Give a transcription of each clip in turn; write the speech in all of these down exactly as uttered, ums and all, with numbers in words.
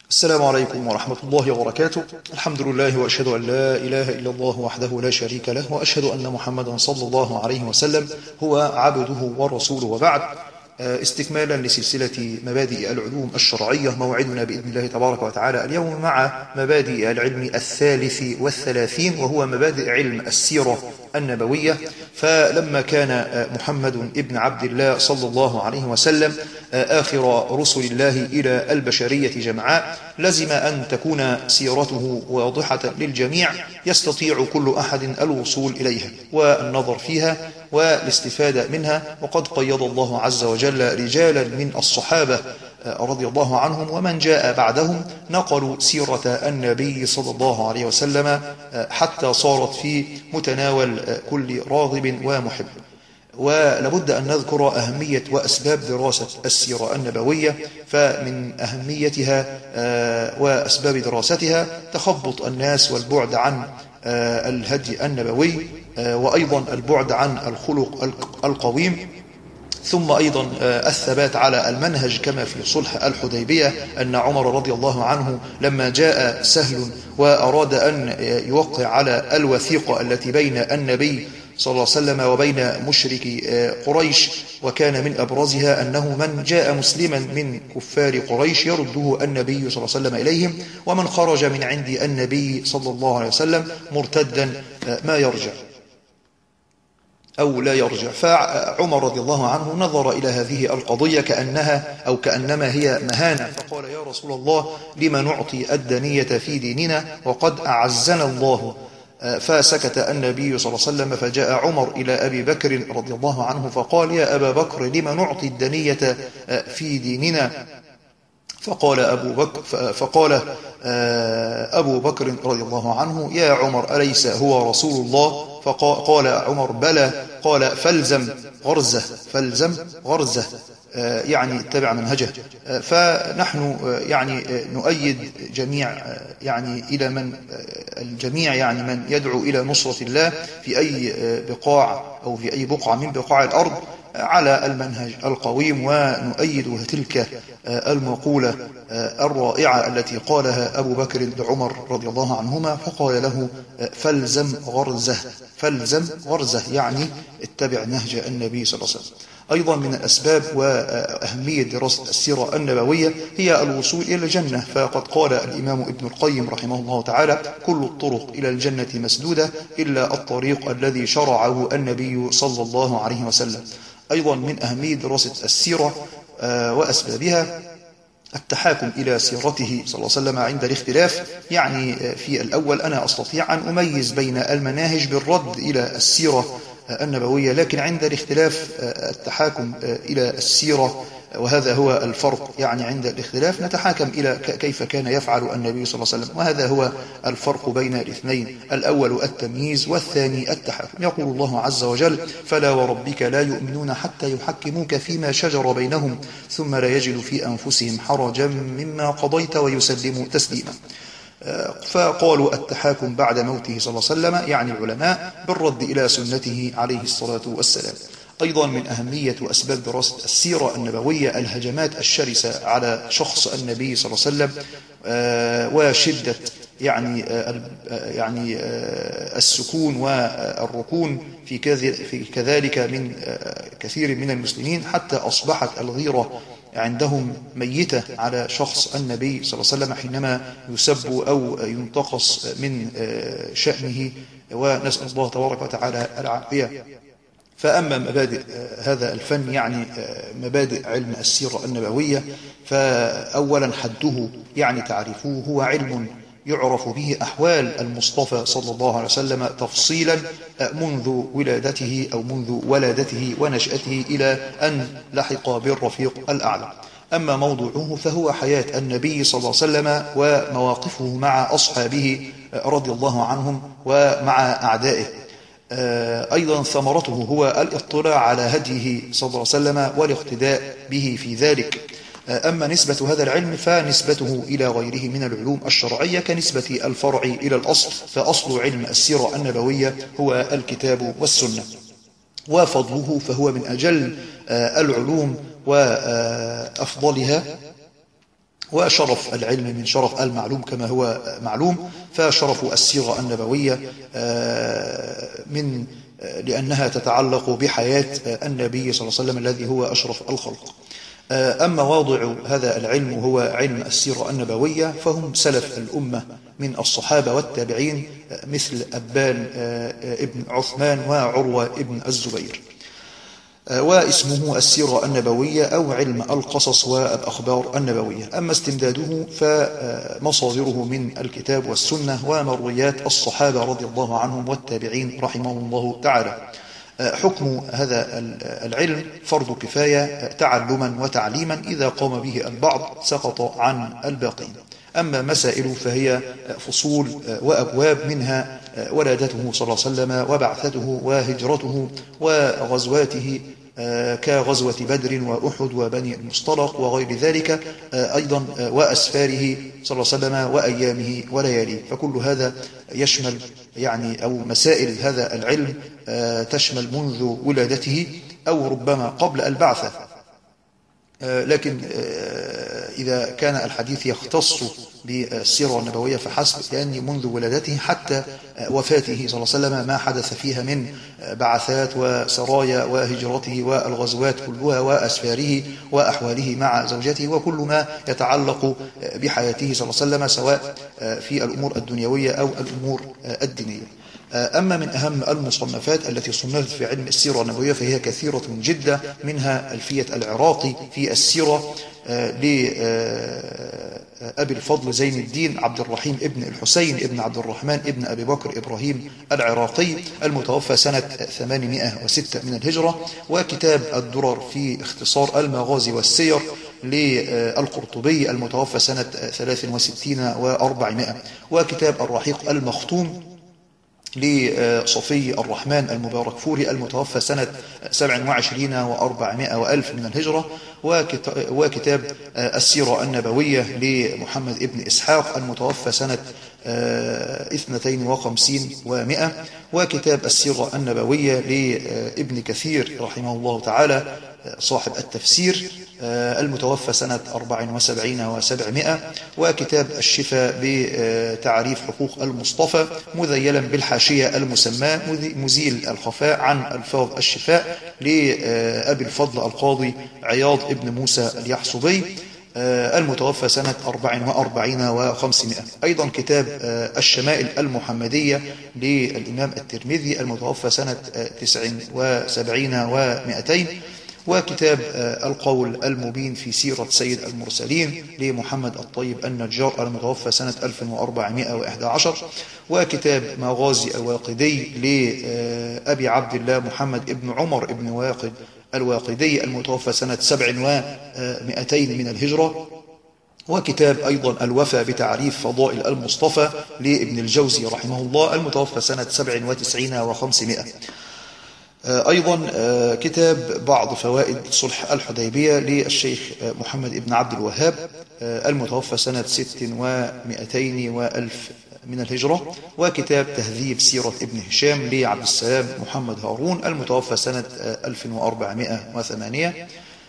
السلام عليكم ورحمة الله وبركاته. الحمد لله وأشهد أن لا إله إلا الله وحده لا شريك له، وأشهد أن محمدا صلى الله عليه وسلم هو عبده ورسوله، وبعد. استكمالا لسلسلة مبادئ العلوم الشرعية، موعدنا بإذن الله تبارك وتعالى اليوم مع مبادئ العلم الثالث والثلاثين، وهو مبادئ علم السيرة النبوية. فلما كان محمد ابن عبد الله صلى الله عليه وسلم آخر رسل الله إلى البشرية جمعاء، لزم أن تكون سيرته واضحة للجميع، يستطيع كل أحد الوصول إليها والنظر فيها والاستفادة منها. وقد قيض الله عز وجل رجالا من الصحابة رضي الله عنهم ومن جاء بعدهم نقلوا سيرة النبي صلى الله عليه وسلم حتى صارت في متناول كل راغب ومحب. ولابد أن نذكر أهمية وأسباب دراسة السيرة النبوية. فمن أهميتها وأسباب دراستها تخبط الناس والبعد عن الهدي النبوي، وأيضا البعد عن الخلق القويم، ثم أيضا الثبات على المنهج، كما في صلح الحديبية أن عمر رضي الله عنه لما جاء سهل وأراد أن يوقع على الوثيقة التي بين النبي صلى الله عليه وسلم وبين مشركي قريش، وكان من أبرزها أنه من جاء مسلما من كفار قريش يرده النبي صلى الله عليه وسلم إليهم، ومن خرج من عند النبي صلى الله عليه وسلم مرتدا ما يرجع أو لا يرجع. فعمر رضي الله عنه نظر إلى هذه القضية كأنها أو كأنما هي مهانة، فقال: يا رسول الله، لما نعطي الدنية في ديننا وقد أعزنا الله؟ فسكت النبي صلى الله عليه وسلم، فجاء عمر إلى أبي بكر رضي الله عنه فقال: يا أبا بكر، لما نعطي الدنية في ديننا؟ فقال أبو بكر فقال أبو بكر رضي الله عنه: يا عمر، أليس هو رسول الله؟ فقال عمر: بلى. قال: فالزم غرزه فالزم غرزه يعني اتبع منهجه. فنحن يعني نؤيد جميع يعني إلى من الجميع يعني من يدعو إلى نصرة الله في أي بقاع أو في أي بقعة من بقاع الأرض على المنهج القويم، ونؤيد تلك المقولة الرائعة التي قالها أبو بكر لعمر رضي الله عنهما، فقال له: فالزم غرزه فالزم غرزه يعني اتبع نهج النبي صلى الله عليه وسلم. أيضا من الأسباب وأهمية دراسة السيرة النبوية هي الوصول إلى الجنة. فقد قال الإمام ابن القيم رحمه الله تعالى: كل الطرق إلى الجنة مسدودة إلا الطريق الذي شرعه النبي صلى الله عليه وسلم. أيضا من أهمية دراسة السيرة وأسبابها التحاكم إلى سيرته صلى الله عليه وسلم عند الاختلاف. يعني في الأول أنا أستطيع أن أميز بين المناهج بالرد إلى السيرة النبوية، لكن عند الاختلاف التحاكم إلى السيرة، وهذا هو الفرق. يعني عند الاختلاف نتحاكم إلى كيف كان يفعل النبي صلى الله عليه وسلم، وهذا هو الفرق بين الاثنين: الأول التمييز والثاني التحاكم. يقول الله عز وجل: فلا وربك لا يؤمنون حتى يحكموك فيما شجر بينهم ثم لا يجدوا في أنفسهم حرجا مما قضيت ويسلموا تسليما. فقالوا التحاكم بعد موته صلى الله عليه وسلم، يعني العلماء، بالرد إلى سنته عليه الصلاة والسلام. أيضا من أهمية وأسباب دراسة السيرة النبوية الهجمات الشرسة على شخص النبي صلى الله عليه وسلم، وشدة يعني يعني السكون والركون في كذلك من كثير من المسلمين، حتى أصبحت الغيرة عندهم ميتة على شخص النبي صلى الله عليه وسلم حينما يسب أو ينتقص من شأنه، ونسأل الله تبارك وتعالى العافية. فأما مبادئ هذا الفن يعني مبادئ علم السيرة النبوية، فأولا حده يعني تعريفه هو علم يعرف به أحوال المصطفى صلى الله عليه وسلم تفصيلا منذ ولادته أو منذ ولادته ونشأته إلى أن لحق بالرفيق الأعلى. أما موضوعه فهو حياة النبي صلى الله عليه وسلم ومواقفه مع أصحابه رضي الله عنهم ومع أعدائه. أيضا ثمرته هو الاطلاع على هديه صلى الله عليه وسلم والاقتداء به في ذلك. أما نسبة هذا العلم فنسبته إلى غيره من العلوم الشرعية كنسبة الفرع إلى الأصل، فأصل علم السيرة النبوية هو الكتاب والسنة. وفضله فهو من أجل العلوم وأفضلها، وشرف العلم من شرف المعلوم كما هو معلوم، فشرف السيرة النبوية من لأنها تتعلق بحياة النبي صلى الله عليه وسلم الذي هو أشرف الخلق. أما واضع هذا العلم وهو علم السيرة النبوية فهم سلف الأمة من الصحابة والتابعين مثل أبان ابن عثمان وعروة ابن الزبير، واسمه السيرة النبوية أو علم القصص والأخبار النبوية. أما استمداده فمصادره من الكتاب والسنة ومرويات الصحابة رضي الله عنهم والتابعين رحمهم الله تعالى. حكم هذا العلم فرض كفاية تعلما وتعليما، إذا قام به البعض سقط عن الباقين. أما مسائل فهي فصول وأبواب، منها ولادته صلى الله عليه وسلم وبعثته وهجرته وغزواته كغزوة بدر وأحد وبني المصطلق وغير ذلك، أيضا وأسفاره صلى الله عليه وسلم وأيامه ولياليه. فكل هذا يشمل يعني أو مسائل هذا العلم تشمل منذ ولادته أو ربما قبل البعثة، لكن إذا كان الحديث يختص بالسيرة النبوية فحسب، لأن منذ ولادته حتى وفاته صلى الله عليه وسلم ما حدث فيها من بعثات وسرايا وهجرته والغزوات كلها وأسفاره وأحواله مع زوجته وكل ما يتعلق بحياته صلى الله عليه وسلم سواء في الأمور الدنيوية أو الأمور الدينية. أما من أهم المصنفات التي صنفت في علم السيرة النبوية فهي كثيرة جدا، منها ألفية العراقي في السيرة لأبي الفضل زين الدين عبد الرحيم ابن الحسين ابن عبد الرحمن ابن أبي بكر إبراهيم العراقي المتوفى سنة ثمانمائة وستة من الهجرة، وكتاب الدرر في اختصار المغازي والسير للقرطبي المتوفى سنة ثلاث وستين وأربعمائة، وكتاب الرحيق المختوم لصفي الرحمن المبارك فوري المتوفى سنة سبع وعشرين وأربعمائة وألف من الهجرة، وكتاب السيرة النبوية لمحمد ابن إسحاق المتوفى سنة اثنتين وخمسين ومائة، وكتاب السيرة النبوية لابن كثير رحمه الله تعالى صاحب التفسير المتوفى سنة أربع وسبعين وسبعمائة، وكتاب الشفاء بتعريف حقوق المصطفى مذيلا بالحاشية المسمى مزيل الخفاء عن ألفاظ الشفاء لأبي الفضل القاضي عياض ابن موسى اليحصبي المتوفى سنة أربع وأربعين وخمسمائة. أيضا كتاب الشمائل المحمدية للإمام الترمذي المتوفى سنة تسع وسبعين ومائتين، وكتاب القول المبين في سيرة سيد المرسلين لمحمد الطيب النجار المتوفى سنة ألف وأربعمائة وأحد عشر، وكتاب مغازي الواقدي لأبي عبد الله محمد ابن عمر ابن واقد الواقدي المتوفى سنة سبع ومائتين من الهجرة، وكتاب أيضا الوفى بتعريف فضائل المصطفى لابن الجوزي رحمه الله المتوفى سنة سبع وتسعين وخمسمائة. أيضا كتاب بعض فوائد صلح الحديبية للشيخ محمد ابن عبد الوهاب المتوفى سنة ست ومائتين وألف من الهجرة، وكتاب تهذيب سيرة ابن هشام لعبد السلام محمد هارون المتوفى سنة ألف وأربعمائة وثمانية،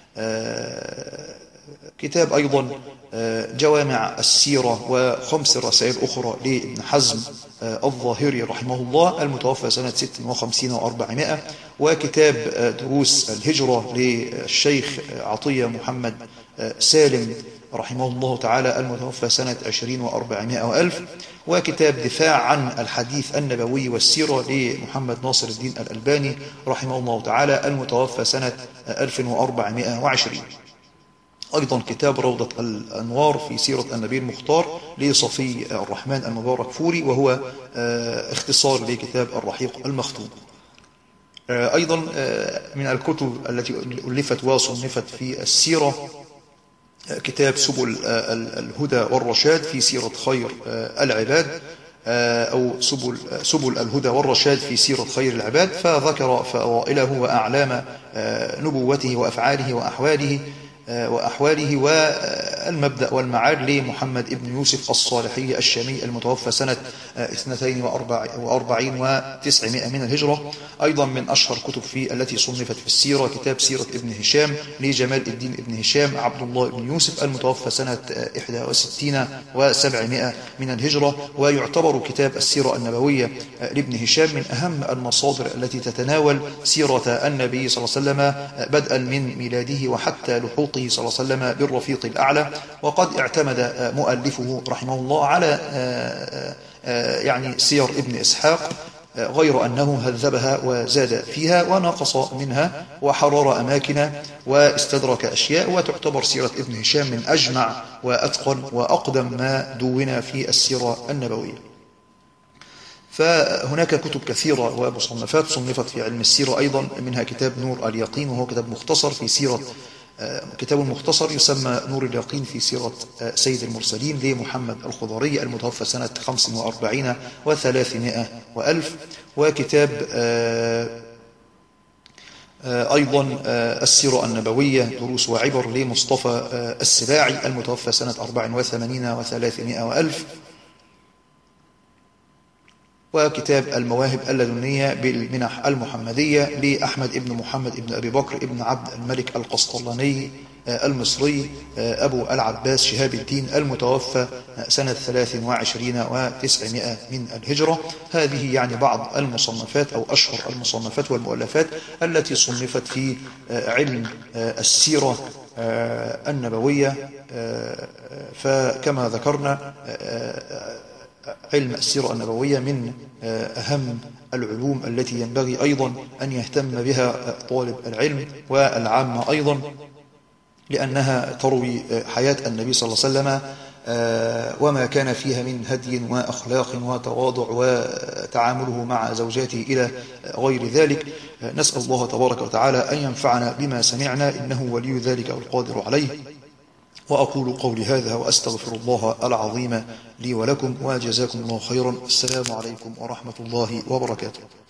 كتاب أيضا جوامع السيرة وخمس رسائل أخرى لابن حزم الظاهري رحمه الله المتوفى سنة ست وخمسين وأربعمائة، وكتاب دروس الهجرة للشيخ عطية محمد سالم رحمه الله تعالى المتوفى سنة عشرين وأربعمائة وألف، وكتاب دفاع عن الحديث النبوي والسيرة لمحمد ناصر الدين الألباني رحمه الله تعالى المتوفى سنة ألف وأربعمائة وعشرين. أيضا كتاب روضة الأنوار في سيرة النبي المختار لصفي الرحمن المبارك فوري وهو اختصار لكتاب الرحيق المختوم. أيضا من الكتب التي ألفت وصنفت في السيرة كتاب سبل الهدى والرشاد في سيرة خير العباد أو سبل, سبل الهدى والرشاد في سيرة خير العباد، فذكر فضائله وأعلام نبوته وأفعاله وأحواله وأحواله والمبدأ والمعاد لمحمد ابن يوسف الصالحي الشامي المتوفى سنة اثنتين وأربعين وتسعمائة من الهجرة. أيضا من أشهر كتب في التي صنفت في السيرة كتاب سيرة ابن هشام لجمال الدين ابن هشام عبد الله بن يوسف المتوفى سنة إحدى وستين وسبعمائة من الهجرة، ويعتبر كتاب السيرة النبوية لابن هشام من أهم المصادر التي تتناول سيرة النبي صلى الله عليه وسلم بدءا من ميلاده وحتى لحوقه صلى الله عليه وسلم بالرفيق الأعلى. وقد اعتمد مؤلفه رحمه الله على يعني سير ابن إسحاق، غير أنه هذبها وزاد فيها ونقص منها وحرر أماكن واستدرك أشياء، وتعتبر سيرة ابن هشام من أجمع وأتقن وأقدم ما دون في السيرة النبوية. فهناك كتب كثيرة ومصنفات صنفت في علم السيرة أيضا، منها كتاب نور اليقين وهو كتاب مختصر في سيرة كتاب مختصر يسمى نور اليقين في سيرة سيد المرسلين لمحمد الخضري المتوفى سنة خمس وأربعين وثلاثمائة وألف. وكتاب أيضا السيرة النبوية دروس وعبر لمصطفى السباعي المتوفى سنة أربع وثمانين وثلاثمائة وألف. وكتاب المواهب اللدنية بالمنح المحمدية لأحمد ابن محمد ابن أبي بكر ابن عبد الملك القسطلاني المصري أبو العباس شهاب الدين المتوفى سنة ثلاث وعشرين وتسعمائة من الهجرة. هذه يعني بعض المصنفات أو أشهر المصنفات والمؤلفات التي صنفت في علم السيرة النبوية. فكما ذكرنا علم السيرة النبوية من أهم العلوم التي ينبغي أيضا أن يهتم بها طالب العلم والعامة أيضا، لأنها تروي حياة النبي صلى الله عليه وسلم وما كان فيها من هدي وأخلاق وتواضع وتعامله مع زوجاته إلى غير ذلك. نسأل الله تبارك وتعالى أن ينفعنا بما سمعنا إنه ولي ذلك والقادر عليه. وأقول قولي هذا وأستغفر الله العظيم لي ولكم، وجزاكم الله خيرا. السلام عليكم ورحمة الله وبركاته.